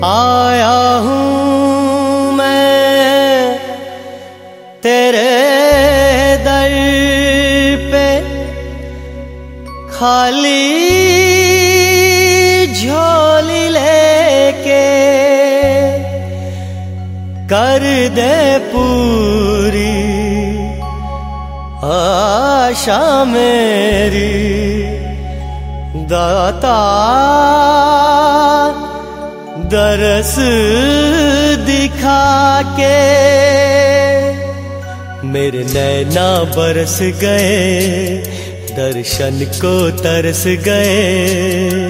आया हूँ मैं तेरे दर पे, खाली झोली लेके, कर दे पूरी आशा मेरी दाता। दरस दिखा के मेरे नैना बरस गए, दर्शन को तरस गए।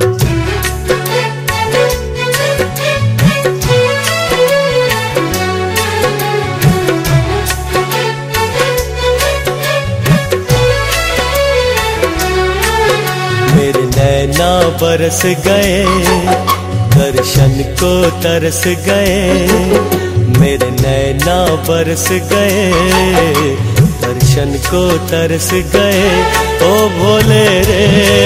मेरे नैना बरस गए, दर्शन को तरस गए। मेरे नैना बरस गए, दर्शन को तरस गए। ओ भोले रे,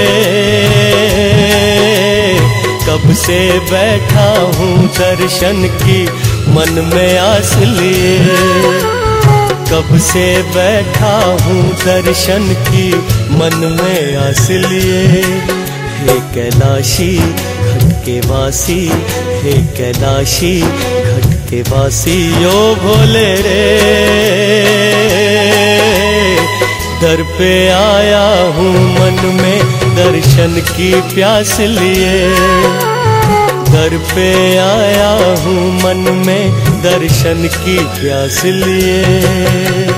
कब से बैठा हूँ दर्शन की मन में आस लिए। कब से बैठा हूँ दर्शन की मन में आस लिए। हे कैलाशी घट के वासी, हे कैलाशी घट के वासी। ओ भोले रे, दर पे आया हूँ मन में दर्शन की प्यास लिए। दर पे आया हूँ मन में दर्शन की प्यास लिए।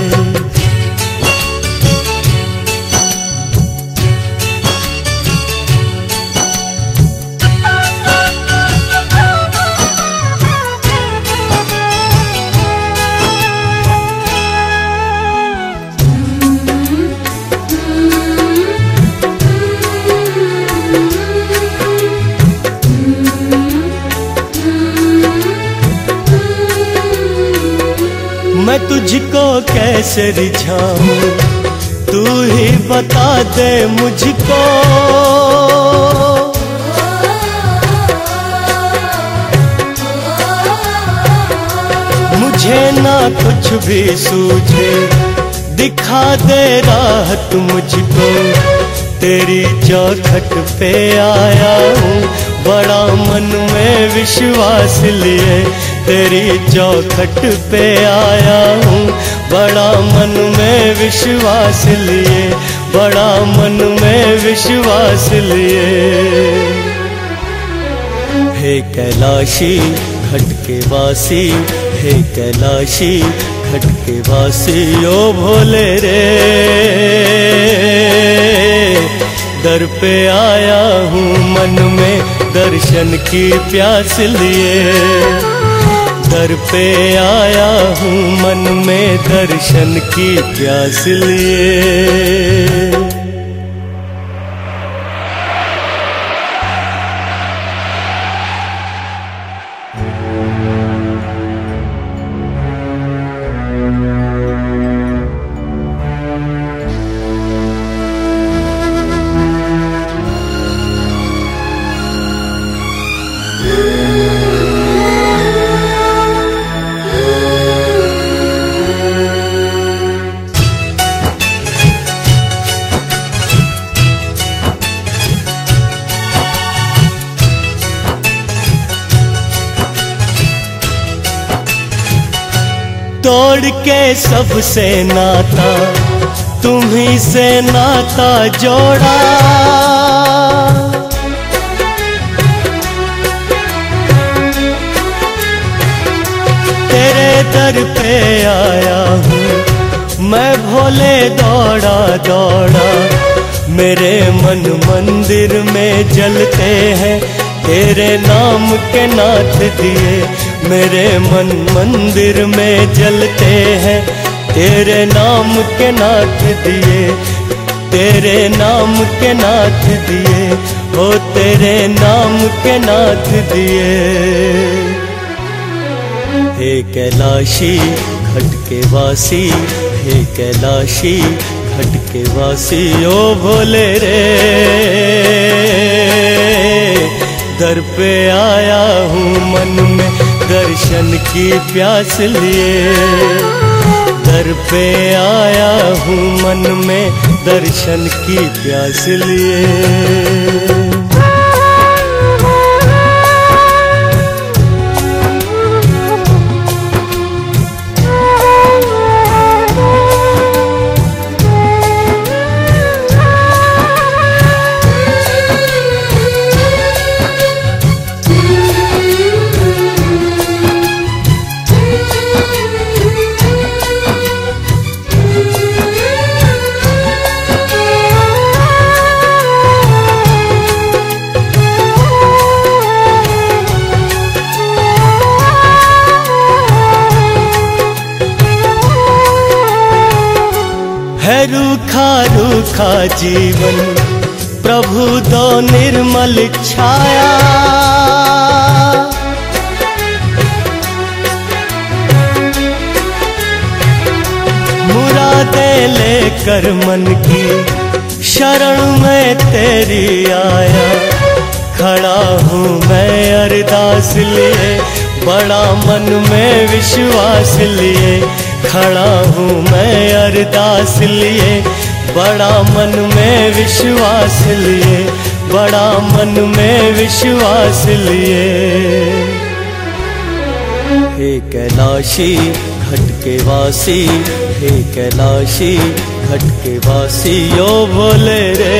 मैं तुझको कैसे रिझाऊं, तू ही बता दे मुझको। मुझे ना कुछ भी सूझे, दिखा दे राह तू मुझको। तेरी चौखट पे आया हूँ, बड़ा मन में विश्वास लिए। तेरी चौखट पे आया हूँ, बड़ा मन में विश्वास लिए। बड़ा मन में विश्वास लिए। हे कैलाशी घट के वासी, हे कैलाशी घट के वासी। ओ भोले रे, दर पे आया हूँ मन में दर्शन की प्यास लिए। दर पे आया हूँ मन में दर्शन की प्यास लिए। तोड़ के सबसे नाता, तुम्हीं से नाता जोड़ा। तेरे दर पे आया हूँ मैं भोले दौड़ा दौड़ा। मेरे मन मंदिर में जलते हैं तेरे नाम के नाथ दिए। मेरे मन मंदिर में जलते हैं तेरे नाम के नाथ दिए। तेरे नाम के नाथ दिए, हो तेरे नाम के नाथ दिए। हे कैलाशी घट के वासी, हे कैलाशी घट के वासी। ओ भोले रे, दर पे आया हूँ मन में दर्शन की प्यास लिए। दर पे आया हूँ मन में दर्शन की प्यास लिए। है रूखा रूखा जीवन प्रभु दो निर्मल छाया। मुरादें लेकर मन की शरण में तेरी आया। खड़ा हूँ मैं अरदास लिए बड़ा मन में विश्वास लिए। खड़ा हूँ मैं अरदास लिए बड़ा मन में विश्वास लिए। बड़ा मन में विश्वास लिए। हे कैलाशी घट के वासी, हे कैलाशी घट के वासी ओ बोले रे।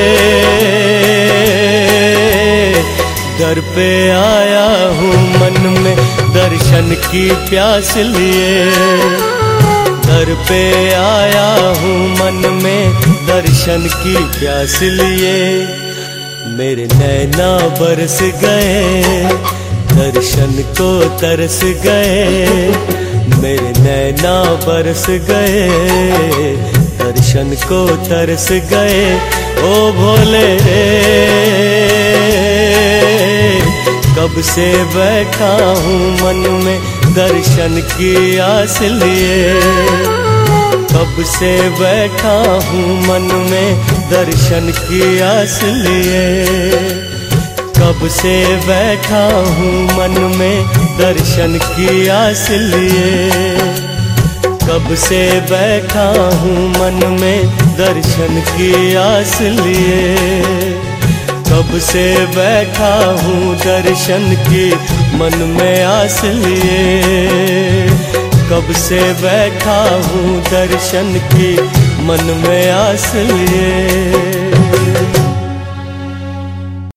दर पे आया हूँ मन में दर्शन की प्यास लिए। दर पे आया हूँ मन में दर्शन की प्यास लिए। मेरे नैना बरस गए दर्शन को तरस गए। मेरे नैना बरस गए दर्शन को तरस गए। ओ भोले रे कब से बैठा हूँ मन में दर्शन की आस लिए। कब से बैठा हूँ मन में दर्शन की आस लिए। कब से बैठा हूँ मन में दर्शन की आस लिए। कब से बैठा हूँ मन में दर्शन की आस लिए। कब से बैठा हूँ दर्शन की मन में आस लिए। कब से बैठा हूँ दर्शन की मन में आस लिए।